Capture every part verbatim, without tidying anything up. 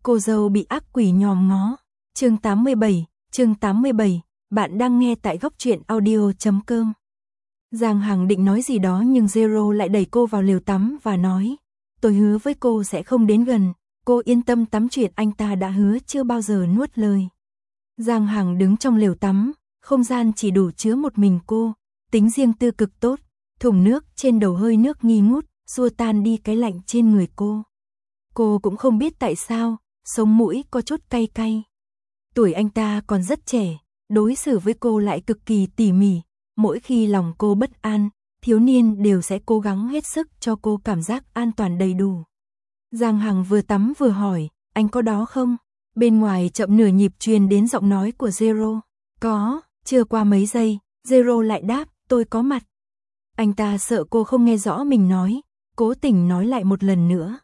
Cô dâu bị ác quỷ nhòm ngó. Chương tám mươi bảy, chương tám mươi bảy, bạn đang nghe tại góc truyện audio chấm com. Giang Hằng định nói gì đó nhưng Zero lại đẩy cô vào lều tắm và nói, tôi hứa với cô sẽ không đến gần, cô yên tâm tắm, chuyện anh ta đã hứa chưa bao giờ nuốt lời. Giang Hằng đứng trong lều tắm, không gian chỉ đủ chứa một mình cô, tính riêng tư cực tốt, thùng nước trên đầu hơi nước nghi ngút, xua tan đi cái lạnh trên người cô. Cô cũng không biết tại sao, sống mũi có chút cay cay. Tuổi anh ta còn rất trẻ, đối xử với cô lại cực kỳ tỉ mỉ, mỗi khi lòng cô bất an, thiếu niên đều sẽ cố gắng hết sức cho cô cảm giác an toàn đầy đủ. Giang Hằng vừa tắm vừa hỏi, anh có đó không? Bên ngoài chậm nửa nhịp truyền đến giọng nói của Zero. Có, chưa qua mấy giây, Zero lại đáp, tôi có mặt. Anh ta sợ cô không nghe rõ mình nói, cố tình nói lại một lần nữa.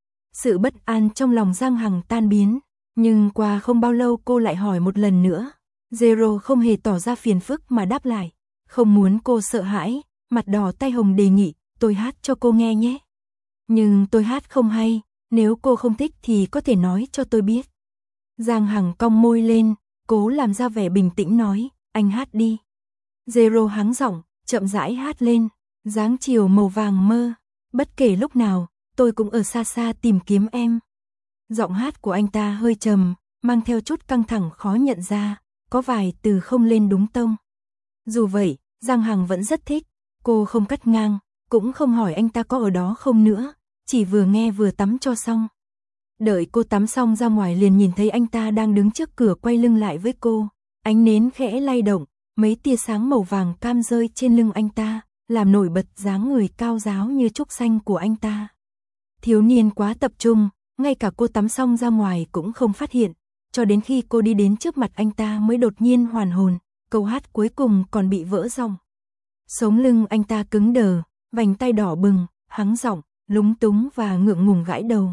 Sự bất an trong lòng Giang Hằng tan biến, nhưng qua không bao lâu cô lại hỏi một lần nữa. Zero không hề tỏ ra phiền phức mà đáp lại, không muốn cô sợ hãi, mặt đỏ tay hồng đề nghị, tôi hát cho cô nghe nhé. Nhưng tôi hát không hay, nếu cô không thích thì có thể nói cho tôi biết. Giang Hằng cong môi lên, cố làm ra vẻ bình tĩnh nói, anh hát đi. Zero hắng giọng, chậm rãi hát lên, dáng chiều màu vàng mơ, bất kể lúc nào, tôi cũng ở xa xa tìm kiếm em. Giọng hát của anh ta hơi trầm, mang theo chút căng thẳng khó nhận ra, có vài từ không lên đúng tông. Dù vậy, Giang Hằng vẫn rất thích, cô không cắt ngang, cũng không hỏi anh ta có ở đó không nữa, chỉ vừa nghe vừa tắm cho xong. Đợi cô tắm xong ra ngoài liền nhìn thấy anh ta đang đứng trước cửa quay lưng lại với cô, ánh nến khẽ lay động, mấy tia sáng màu vàng cam rơi trên lưng anh ta, làm nổi bật dáng người cao ráo như trúc xanh của anh ta. Thiếu niên quá tập trung, ngay cả cô tắm xong ra ngoài cũng không phát hiện, cho đến khi cô đi đến trước mặt anh ta mới đột nhiên hoàn hồn, câu hát cuối cùng còn bị vỡ giọng. Sống lưng anh ta cứng đờ, vành tay đỏ bừng, hắng giọng, lúng túng và ngượng ngùng gãi đầu.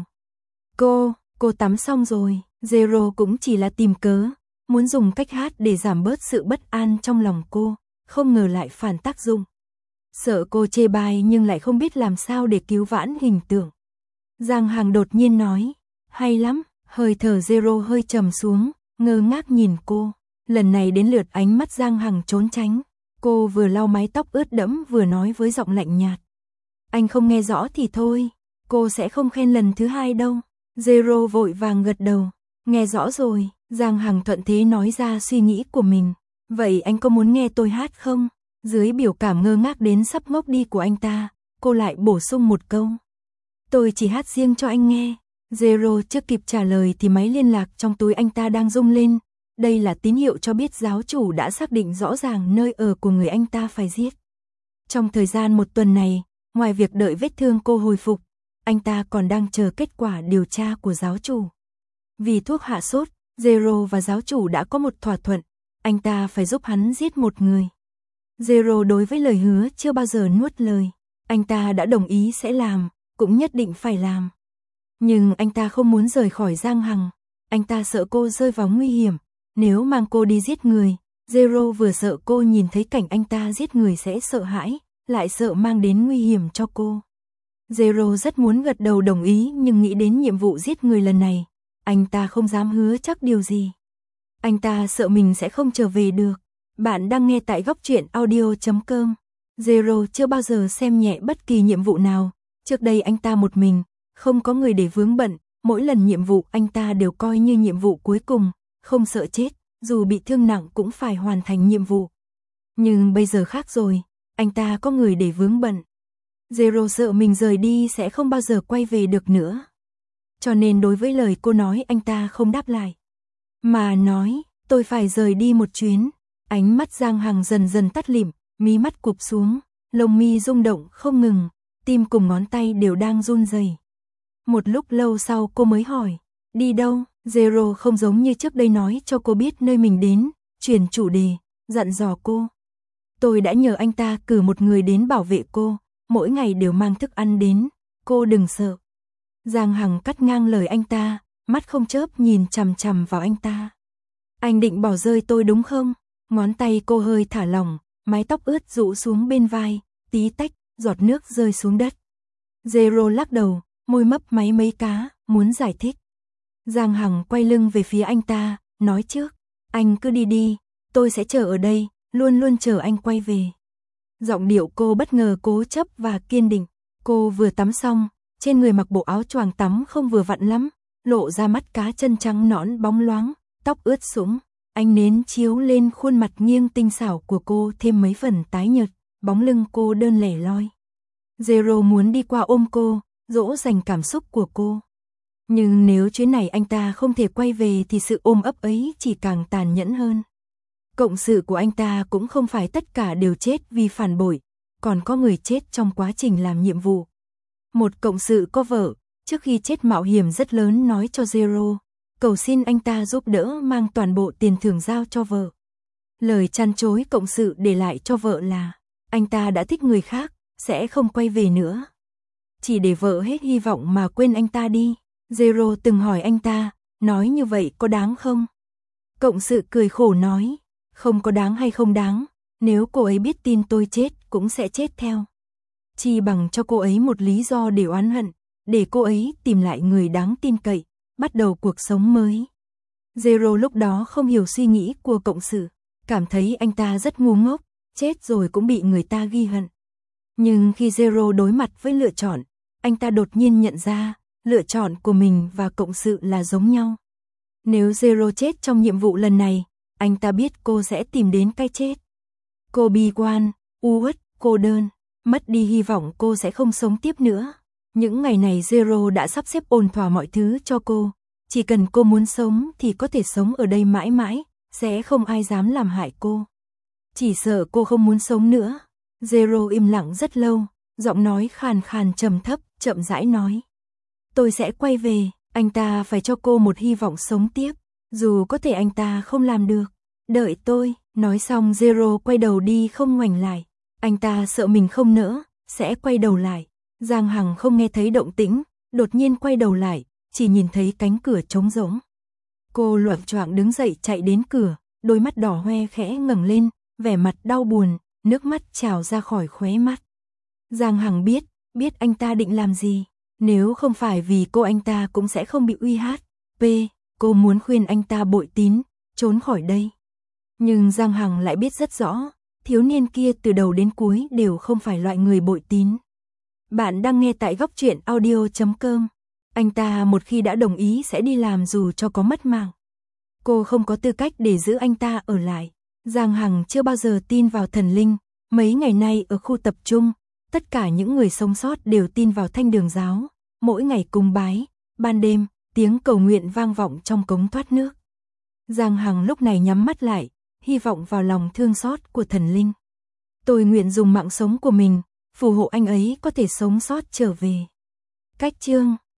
Cô, cô tắm xong rồi, Zero cũng chỉ là tìm cớ, muốn dùng cách hát để giảm bớt sự bất an trong lòng cô, không ngờ lại phản tác dụng. Sợ cô chê bai nhưng lại không biết làm sao để cứu vãn hình tượng. Giang Hằng đột nhiên nói, hay lắm, hơi thở Zero hơi trầm xuống, ngơ ngác nhìn cô. Lần này đến lượt ánh mắt Giang Hằng trốn tránh, cô vừa lau mái tóc ướt đẫm vừa nói với giọng lạnh nhạt. Anh không nghe rõ thì thôi, cô sẽ không khen lần thứ hai đâu. Zero vội vàng gật đầu, nghe rõ rồi. Giang Hằng thuận thế nói ra suy nghĩ của mình. Vậy anh có muốn nghe tôi hát không? Dưới biểu cảm ngơ ngác đến sắp ngốc đi của anh ta, cô lại bổ sung một câu. Tôi chỉ hát riêng cho anh nghe. Zero chưa kịp trả lời thì máy liên lạc trong túi anh ta đang rung lên. Đây là tín hiệu cho biết giáo chủ đã xác định rõ ràng nơi ở của người anh ta phải giết. Trong thời gian một tuần này, ngoài việc đợi vết thương cô hồi phục, anh ta còn đang chờ kết quả điều tra của giáo chủ. Vì thuốc hạ sốt, Zero và giáo chủ đã có một thỏa thuận, anh ta phải giúp hắn giết một người. Zero đối với lời hứa chưa bao giờ nuốt lời, anh ta đã đồng ý sẽ làm, cũng nhất định phải làm. Nhưng anh ta không muốn rời khỏi Giang Hằng, anh ta sợ cô rơi vào nguy hiểm, nếu mang cô đi giết người. Zero vừa sợ cô nhìn thấy cảnh anh ta giết người sẽ sợ hãi, lại sợ mang đến nguy hiểm cho cô. Zero rất muốn gật đầu đồng ý nhưng nghĩ đến nhiệm vụ giết người lần này, anh ta không dám hứa chắc điều gì. Anh ta sợ mình sẽ không trở về được. Bạn đang nghe tại góc truyện audio chấm com. Zero chưa bao giờ xem nhẹ bất kỳ nhiệm vụ nào. Trước đây anh ta một mình, không có người để vướng bận, mỗi lần nhiệm vụ anh ta đều coi như nhiệm vụ cuối cùng, không sợ chết, dù bị thương nặng cũng phải hoàn thành nhiệm vụ. Nhưng bây giờ khác rồi, anh ta có người để vướng bận. Zero sợ mình rời đi sẽ không bao giờ quay về được nữa. Cho nên đối với lời cô nói anh ta không đáp lại, mà nói, tôi phải rời đi một chuyến. Ánh mắt Giang Hằng dần dần tắt lịm, mí mắt cụp xuống, lông mi rung động không ngừng, tim cùng ngón tay đều đang run rẩy. Một lúc lâu sau cô mới hỏi, đi đâu? Zero không giống như trước đây nói cho cô biết nơi mình đến, chuyển chủ đề, dặn dò cô. Tôi đã nhờ anh ta cử một người đến bảo vệ cô, mỗi ngày đều mang thức ăn đến, cô đừng sợ. Giang Hằng cắt ngang lời anh ta, mắt không chớp nhìn chằm chằm vào anh ta. Anh định bỏ rơi tôi đúng không? Ngón tay cô hơi thả lỏng, mái tóc ướt rũ xuống bên vai, tí tách, giọt nước rơi xuống đất. Zero lắc đầu, môi mấp máy mấy cá, muốn giải thích. Giang Hằng quay lưng về phía anh ta, nói trước, anh cứ đi đi, tôi sẽ chờ ở đây, luôn luôn chờ anh quay về. Giọng điệu cô bất ngờ cố chấp và kiên định, cô vừa tắm xong, trên người mặc bộ áo choàng tắm không vừa vặn lắm, lộ ra mắt cá chân trắng nõn bóng loáng, tóc ướt sũng, ánh nến chiếu lên khuôn mặt nghiêng tinh xảo của cô thêm mấy phần tái nhợt, bóng lưng cô đơn lẻ loi. Zero muốn đi qua ôm cô, dỗ dành cảm xúc của cô. Nhưng nếu chuyến này anh ta không thể quay về thì sự ôm ấp ấy chỉ càng tàn nhẫn hơn. Cộng sự của anh ta cũng không phải tất cả đều chết vì phản bội, còn có người chết trong quá trình làm nhiệm vụ. Một cộng sự có vợ, trước khi chết mạo hiểm rất lớn nói cho Zero, cầu xin anh ta giúp đỡ mang toàn bộ tiền thưởng giao cho vợ. Lời chăn chối cộng sự để lại cho vợ là, anh ta đã thích người khác, sẽ không quay về nữa. Chỉ để vợ hết hy vọng mà quên anh ta đi. Zero từng hỏi anh ta, nói như vậy có đáng không? Cộng sự cười khổ nói, không có đáng hay không đáng, nếu cô ấy biết tin tôi chết cũng sẽ chết theo. Chi bằng cho cô ấy một lý do để oán hận, để cô ấy tìm lại người đáng tin cậy, bắt đầu cuộc sống mới. Zero lúc đó không hiểu suy nghĩ của cộng sự, cảm thấy anh ta rất ngu ngốc, chết rồi cũng bị người ta ghi hận. Nhưng khi Zero đối mặt với lựa chọn, anh ta đột nhiên nhận ra, lựa chọn của mình và cộng sự là giống nhau. Nếu Zero chết trong nhiệm vụ lần này, anh ta biết cô sẽ tìm đến cái chết. Cô bi quan, u uất, cô đơn, mất đi hy vọng cô sẽ không sống tiếp nữa. Những ngày này Zero đã sắp xếp ổn thỏa mọi thứ cho cô. Chỉ cần cô muốn sống thì có thể sống ở đây mãi mãi, sẽ không ai dám làm hại cô. Chỉ sợ cô không muốn sống nữa. Zero im lặng rất lâu, giọng nói khàn khàn trầm thấp, chậm rãi nói. Tôi sẽ quay về, anh ta phải cho cô một hy vọng sống tiếp, dù có thể anh ta không làm được. Đợi tôi, nói xong Zero quay đầu đi không ngoảnh lại. Anh ta sợ mình không nỡ, sẽ quay đầu lại. Giang Hằng không nghe thấy động tĩnh, đột nhiên quay đầu lại, chỉ nhìn thấy cánh cửa trống rỗng. Cô loạng choạng đứng dậy chạy đến cửa, đôi mắt đỏ hoe khẽ ngẩng lên, vẻ mặt đau buồn, nước mắt trào ra khỏi khóe mắt. Giang Hằng biết, biết anh ta định làm gì. Nếu không phải vì cô anh ta cũng sẽ không bị uy hát. P, cô muốn khuyên anh ta bội tín, trốn khỏi đây. Nhưng Giang Hằng lại biết rất rõ, thiếu niên kia từ đầu đến cuối đều không phải loại người bội tín. Bạn đang nghe tại góc truyện audio chấm com. Anh ta một khi đã đồng ý sẽ đi làm dù cho có mất mạng. Cô không có tư cách để giữ anh ta ở lại. Giang Hằng chưa bao giờ tin vào thần linh. Mấy ngày nay ở khu tập trung, tất cả những người sống sót đều tin vào Thanh Đường giáo. Mỗi ngày cung bái, ban đêm, tiếng cầu nguyện vang vọng trong cống thoát nước. Giang Hằng lúc này nhắm mắt lại, hy vọng vào lòng thương xót của thần linh. Tôi nguyện dùng mạng sống của mình, phù hộ anh ấy có thể sống sót trở về. Cách chương